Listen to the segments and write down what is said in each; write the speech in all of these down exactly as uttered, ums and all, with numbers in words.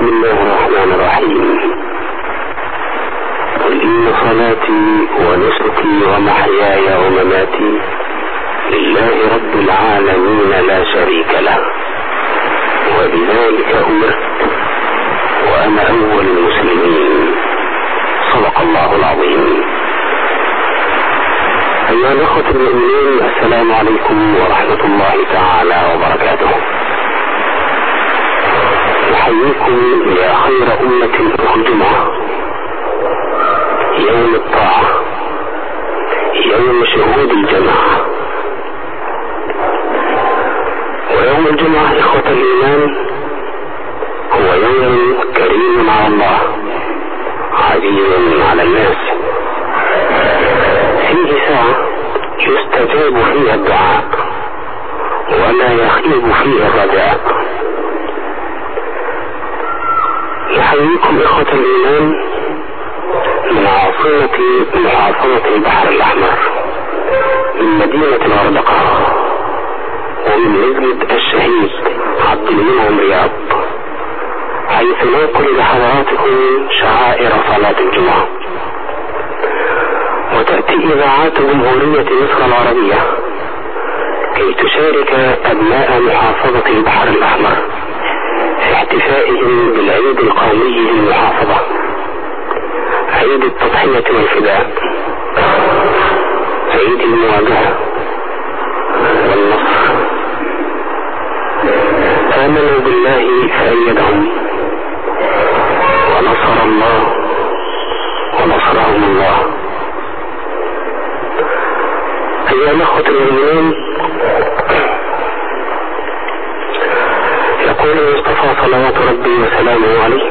بسم الله الرحمن الرحيم. قل إن صلاتي ونسكي ومحياي ومماتي لله رب العالمين لا شريك له وبذلك أمرت وأنا أول المسلمين. صدق الله العظيم. أيها الأخوة المؤمنين، السلام عليكم ورحمة الله تعالى وبركاته. أحييكم يا خير أمة الجمعة، يوم الطاعة، يوم شهود الجماعة. ويوم الجمعة إخوة الإيمان هو يوم كريم على الله، عزيز على الناس، فيه ساعة يستجاب فيها الدعاء ولا يخيب فيها الرجاء. نحييكم إخوة الإيمان من عاصمة محافظة البحر الأحمر، من مدينة الغردقة، ومن مسجد الشهيد عبد المنعم رياض، حيث ننقل لحضراتكم شعائر صلاة الجمعة. وتأتي إذاعات جمهورية مصر العربية كي تشارك أبناء محافظة البحر الأحمر في احتفائهم بالعيد القومي للمحافظة، عيد التضحية والفداء، عيد المواجهة والنصر. آمنوا بالله فأيدهم، ونصر الله ونصرهم الله. أيها الأخوة المؤمنون، يقول المصطفى صلوات ربي وسلامه عليه: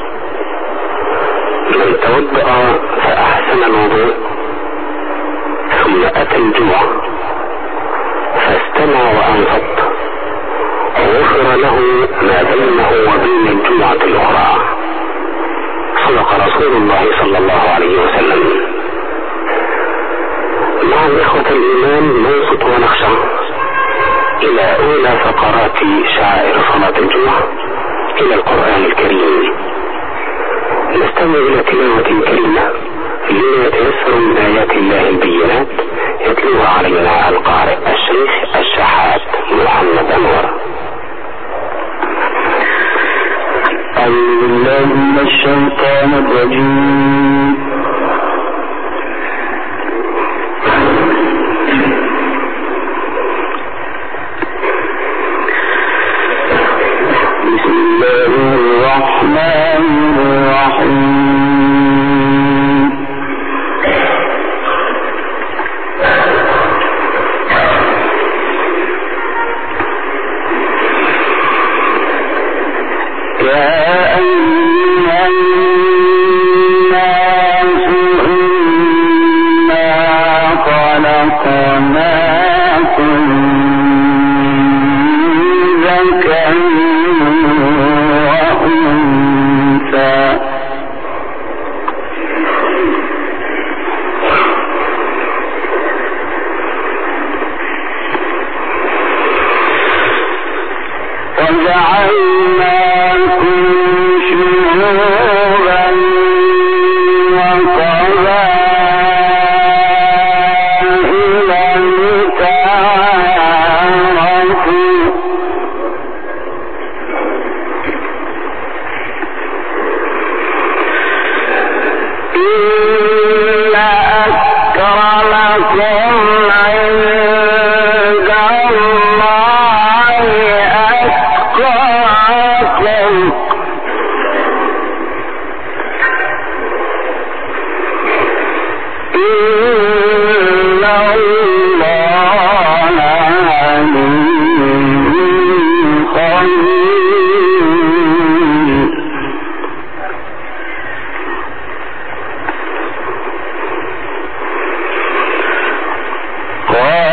من توضأ فأحسن الوضوء ثم أتى الجمعة فاستمع وأنصت غفر له ما بينه وبين الجمعة الأخرى. صدق رسول الله صلى الله عليه وسلم. مع الإخوة الإيمان ننصت ونخشع إلى أولى فقرات شعائر صلاة الجمعة، إلى القرآن الكريم. نستمع إلى تلاوة كريمة لما يتيسر من آيات الله البينات، يتلوها علينا القارئ الشيخ الشحات محمد أنور. أعوذ بالله من الشيطان الرجيم. بسم الله الرحمن الرحيم. يا أيها الناس إنا خلقناكم من ذكر وأنثى وجعلناكم شعوبا وقبائل لتعارفوا إن أكرمكم عند الله أتقاكم. إن الله عليم خبير. قال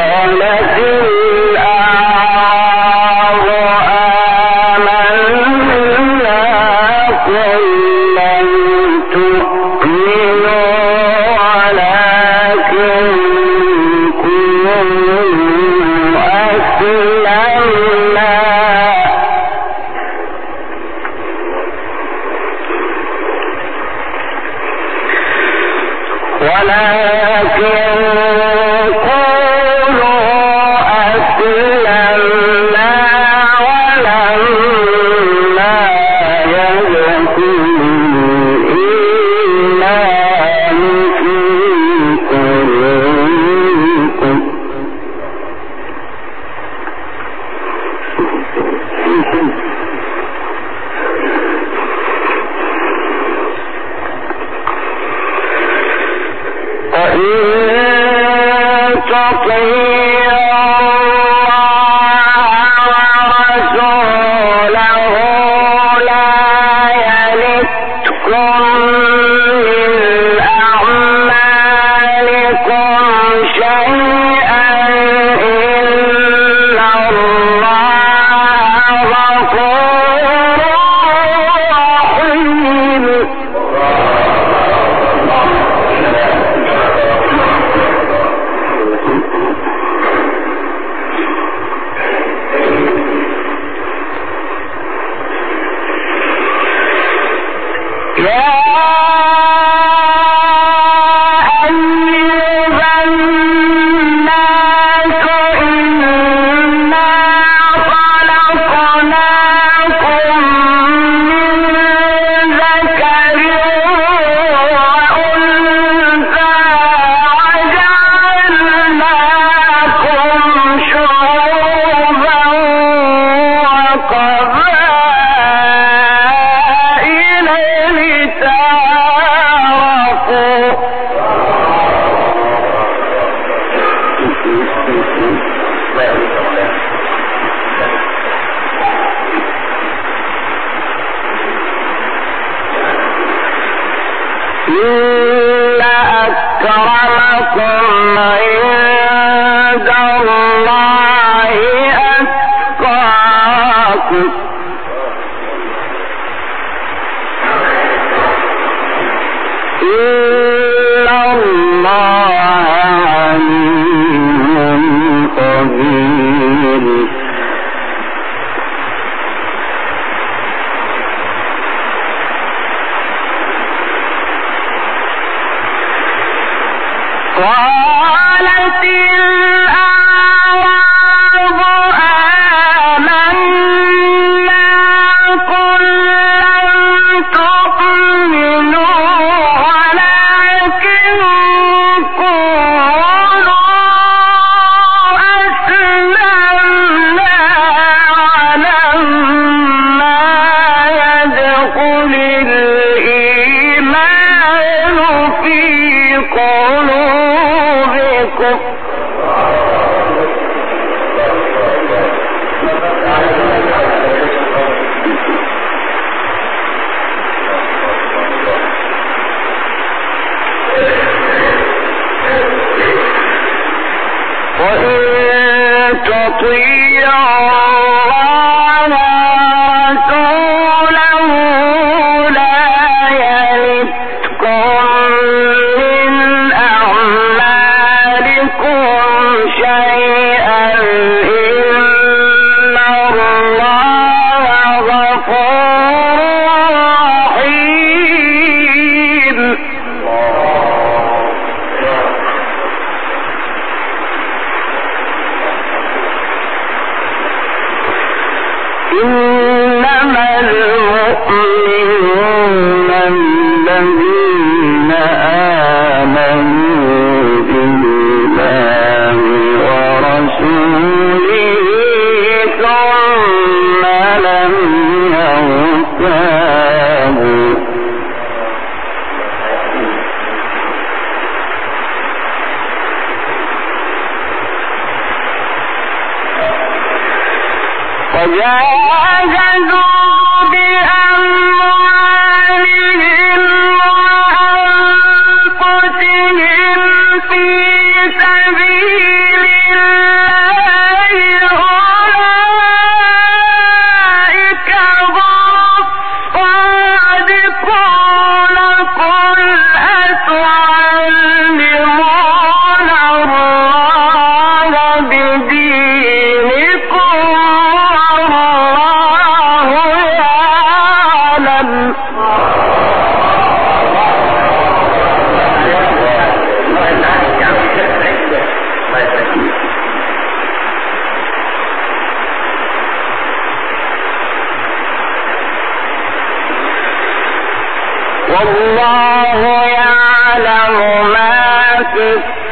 إن أكرمكم عند الله أتقاكم إن الله عليم خبير. قالت الأعراب آمنا قل لم تؤمنوا ولكن قولوا أسلمنا ولما يدخل الإيمان في قلوبكم وإن تطيعوا الله ورسوله لا يلتكم من أعمالكم شيئا إن الله غفور رحيم. إنما المؤمنون الذين آمنوا بالله ورسوله ثم لم يرتابوا وجاهدوا بأموالهم وأنفسهم في سبيل الله أولئك هم الصادقون. قل أتعلمون الله بدينكم والله والله يعلم ما في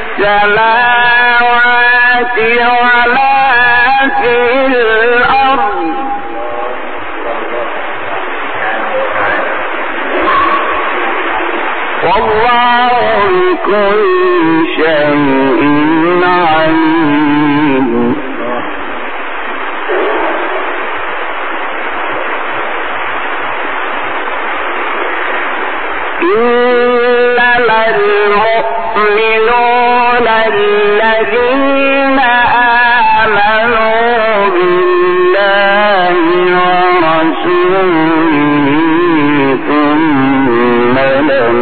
السماوات وما في الأرض والله بكل شيء عليم. إنما المؤمنون الذين آمنوا بالله ورسوله ثم لم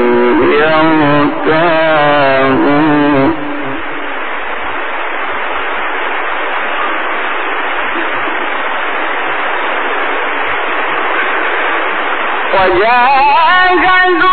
يرتابوا وجاهدوا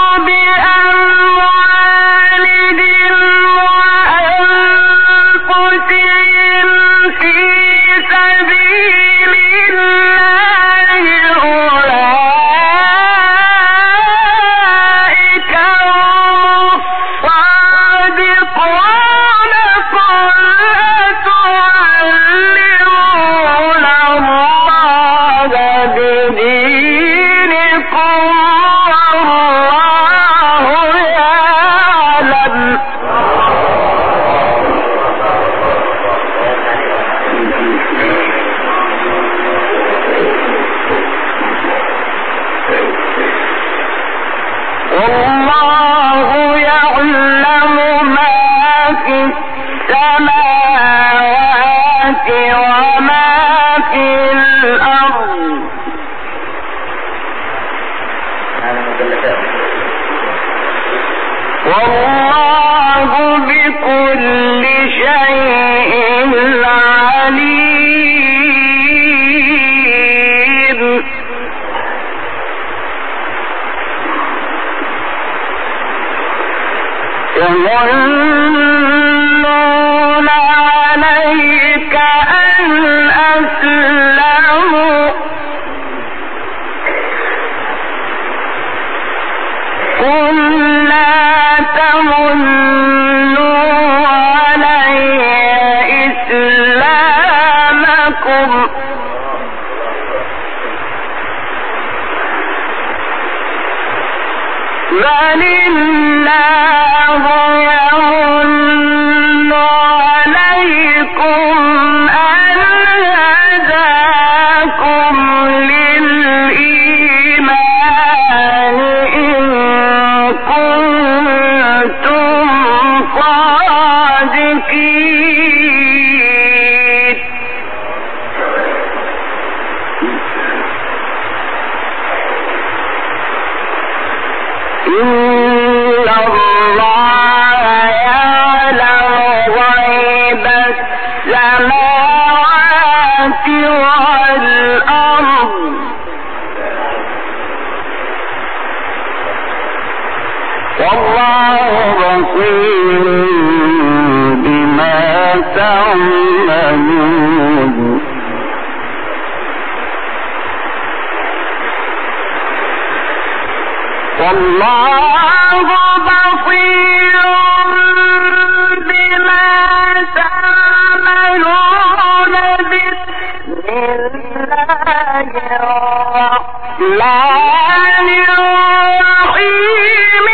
والله بكل شيء عليم. يمنون عليك أن أسلموا قل لا تمنوا علي إسلامكم بل الله يمن عليكم أن هداكم للإيمان إن كنتم صادقين. إن الله يعلم غيب السماوات والأرض والله بصير بما تعملون. والله بصير بما تعملون. بسم الله الرحمن الرحيم.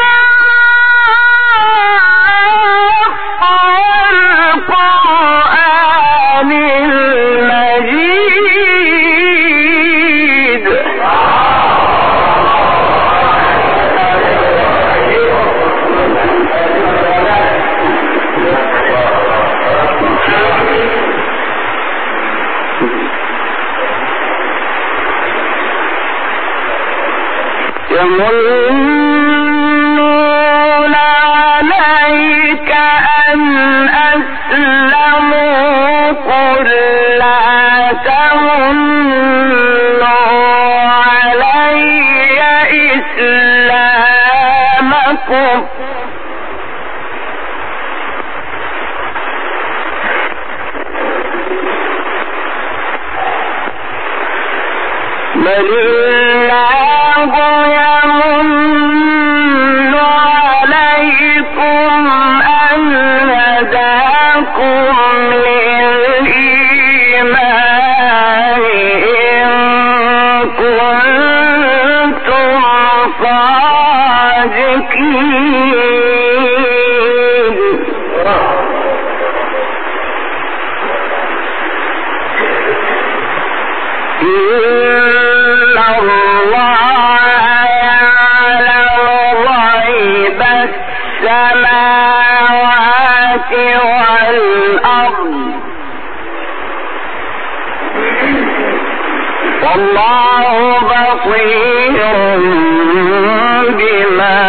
القرآن المجيد. يمنون عليك أن أسلموا قل لا تمنوا علي إسلامكم بل الله يمن يمن عليكم أن هداكم للإيمان إن كنتم صادقين. إن الله يعلم غيب السماوات والأرض والله بصير بما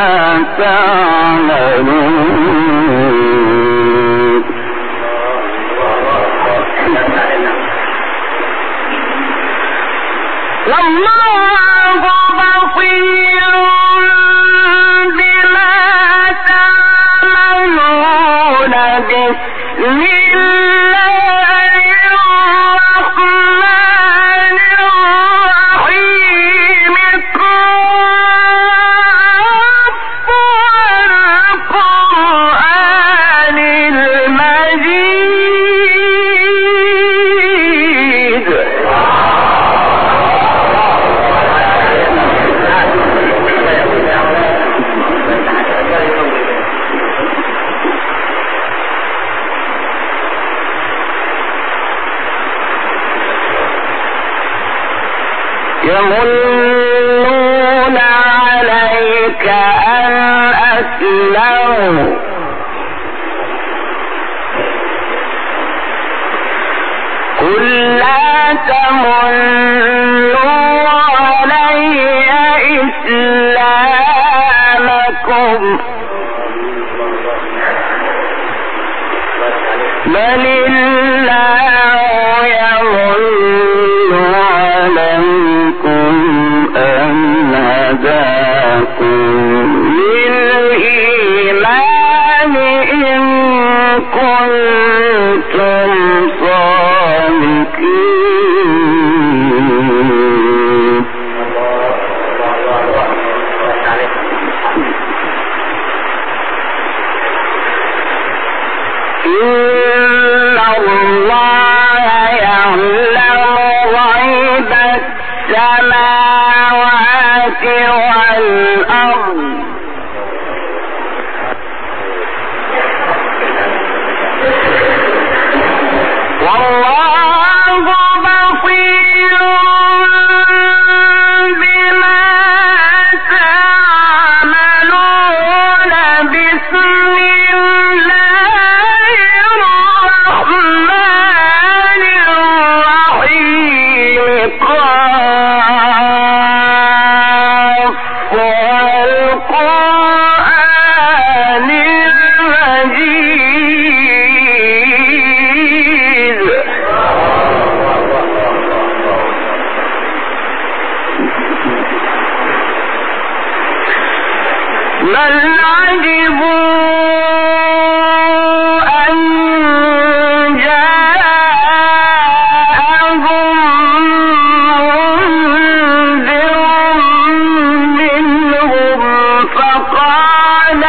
تعملون. والله بصير بما تعملون. بسم الله الرحمن الرحيم. والقرآن المجيد. يمنون عليك أن أسلموا قل لا تمنوا علي إسلامكم بل الله يمن عليكم أن هداكم للإيمان إن كنتم صادقين. إن الله يعلم غيب السماوات والأرض والله بصير بما تعملون. بسم الله الرحمن الرحيم. قاف والقرآن المجيد. بل عجبوا أن جاءهم منذر منهم فقال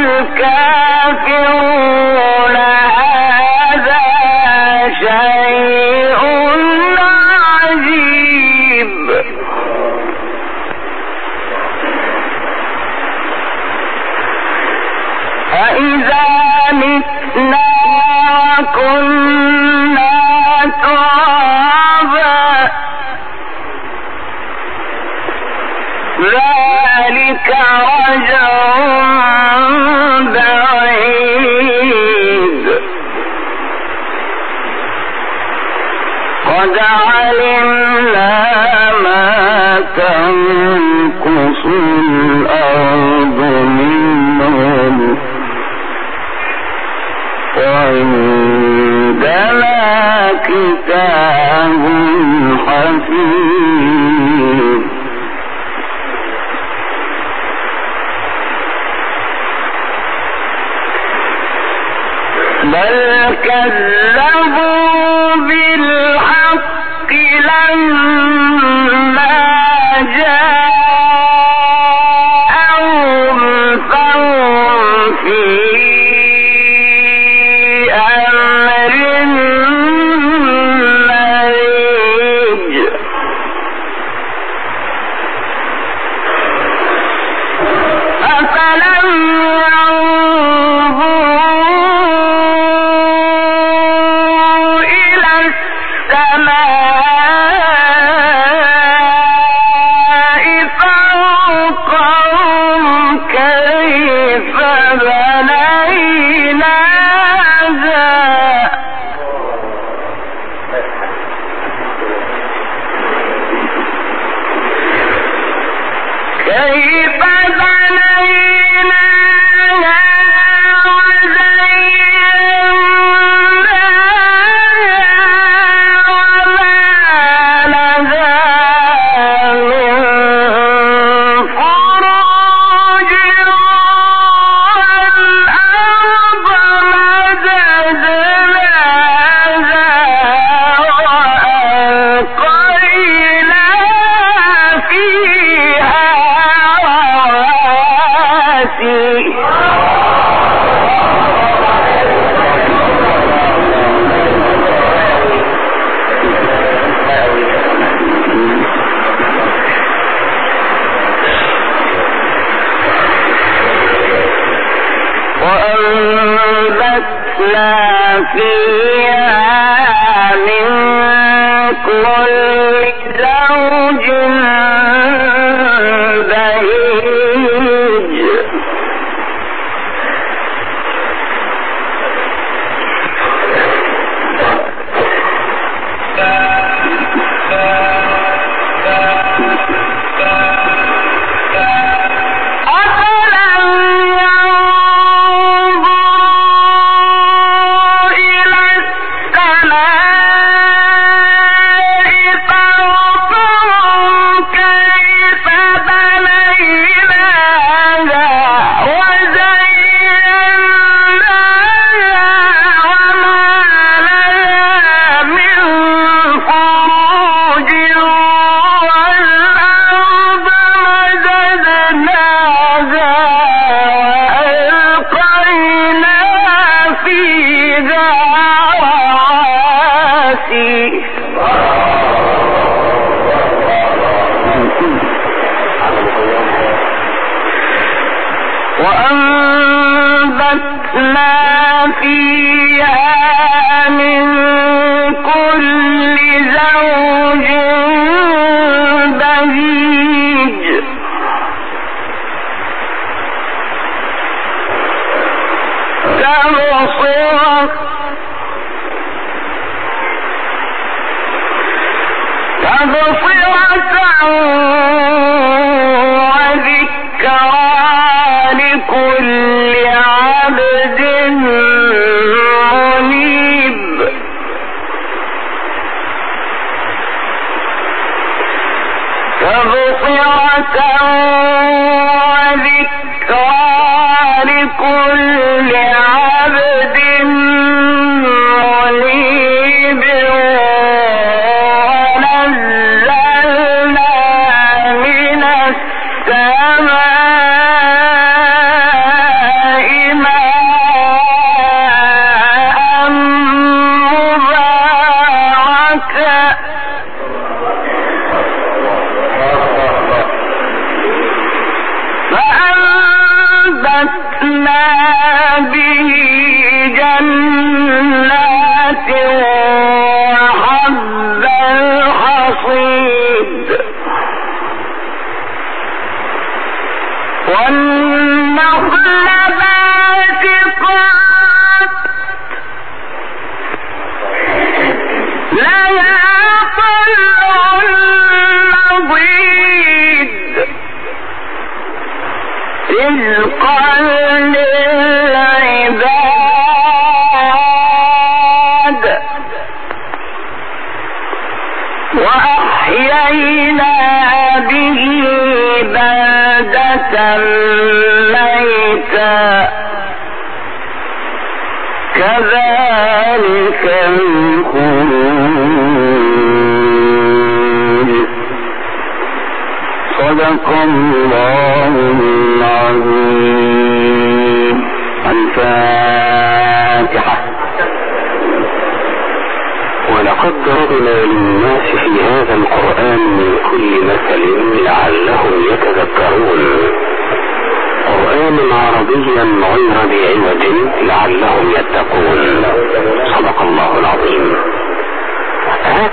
الكافرون هذا شيء عجيب. أإذا متنا وكنا ترابا ذلك رجع بعيد. قد علمنا ما تنقص الأرض منهم وعندنا كتاب حفيظ. بل كذبوا بالحق لما جاءهم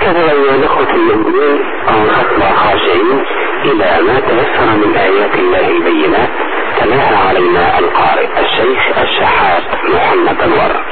هكذا أيها الأخوة المؤمنين أنصتنا خاشعين إلى ما تيسر من آيات الله البينات تلاها علينا القارئ الشيخ الشحات محمد أنور.